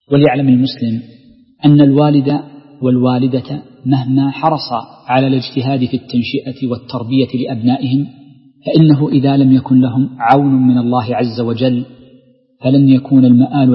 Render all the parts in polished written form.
وليعلم المسلم أن الوالد والوالدة مهما حرصا على الاجتهاد في التنشئة والتربية لأبنائهم، فإنه إذا لم يكن لهم عون من الله عز وجل فلن يكون المآل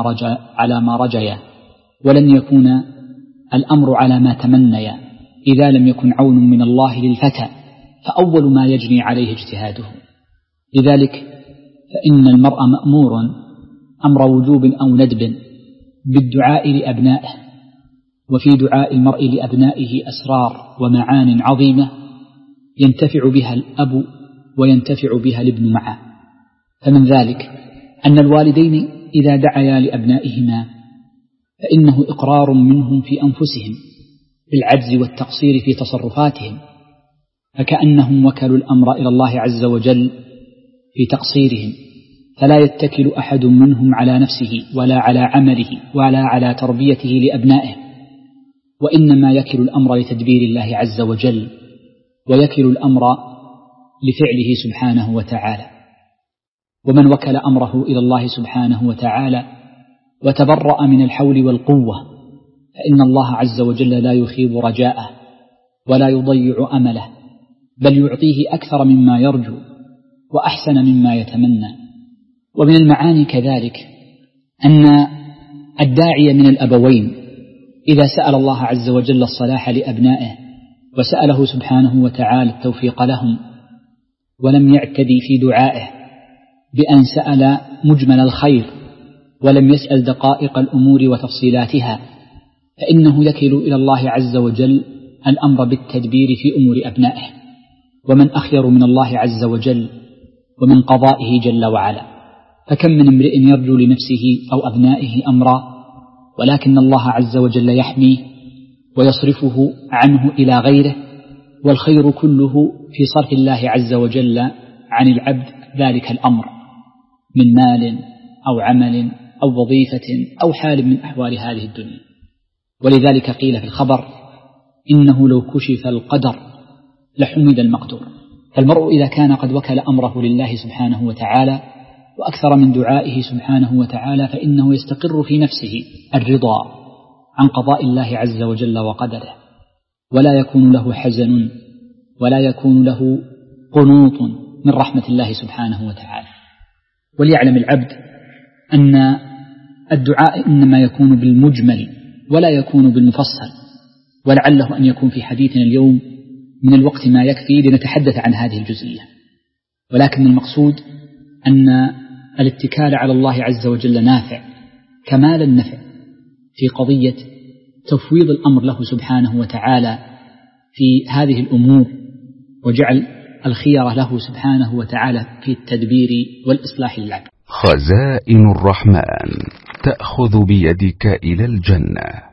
على ما رجيا، ولن يكون الأمر على ما تمنيا. إذا لم يكن عون من الله للفتى فأول ما يجني عليه اجتهاده. لذلك فإن المرء مأمور أمر وجوب أو ندب بالدعاء لأبنائه، وفي دعاء المرء لأبنائه أسرار ومعان عظيمة ينتفع بها الأب وينتفع بها الابن معه. فمن ذلك أن الوالدين إذا دعيا لأبنائهما فإنه إقرار منهم في أنفسهم بالعجز والتقصير في تصرفاتهم، فكأنهم وكلوا الأمر إلى الله عز وجل في تقصيرهم، فلا يتكل أحد منهم على نفسه ولا على عمله ولا على تربيته لأبنائه، وإنما يكل الأمر لتدبير الله عز وجل، ويكل الأمر لفعله سبحانه وتعالى. ومن وكل أمره إلى الله سبحانه وتعالى وتبرأ من الحول والقوة فإن الله عز وجل لا يخيب رجاءه ولا يضيع أمله، بل يعطيه أكثر مما يرجو وأحسن مما يتمنى. ومن المعاني كذلك أن الداعي من الأبوين إذا سأل الله عز وجل الصلاح لأبنائه وسأله سبحانه وتعالى التوفيق لهم، ولم يعتدي في دعائه بأن سأل مجمل الخير ولم يسأل دقائق الأمور وتفصيلاتها، فإنه يكل إلى الله عز وجل الأمر بالتدبير في أمور أبنائه. ومن أخير من الله عز وجل ومن قضائه جل وعلا؟ فكم من امرئ يرجو لنفسه أو أبنائه أمرا ولكن الله عز وجل يحميه ويصرفه عنه إلى غيره، والخير كله في صرف الله عز وجل عن العبد ذلك الأمر من مال أو عمل أو وظيفة أو حال من أحوال هذه الدنيا. ولذلك قيل في الخبر إنه لو كشف القدر لحمد المقدور. فالمرء إذا كان قد وكل أمره لله سبحانه وتعالى وأكثر من دعائه سبحانه وتعالى فإنه يستقر في نفسه الرضا عن قضاء الله عز وجل وقدره، ولا يكون له حزن ولا يكون له قنوط من رحمة الله سبحانه وتعالى. وليعلم العبد أن الدعاء إنما يكون بالمجمل ولا يكون بالمفصل، ولعله أن يكون في حديثنا اليوم من الوقت ما يكفي لنتحدث عن هذه الجزئية، ولكن المقصود أن الاتكال على الله عز وجل نافع كمال النفع في قضية تفويض الأمر له سبحانه وتعالى في هذه الأمور، وجعل الخيرة له سبحانه وتعالى في التدبير والإصلاح للعبد. خزائن الرحمن تأخذ بيدك إلى الجنة.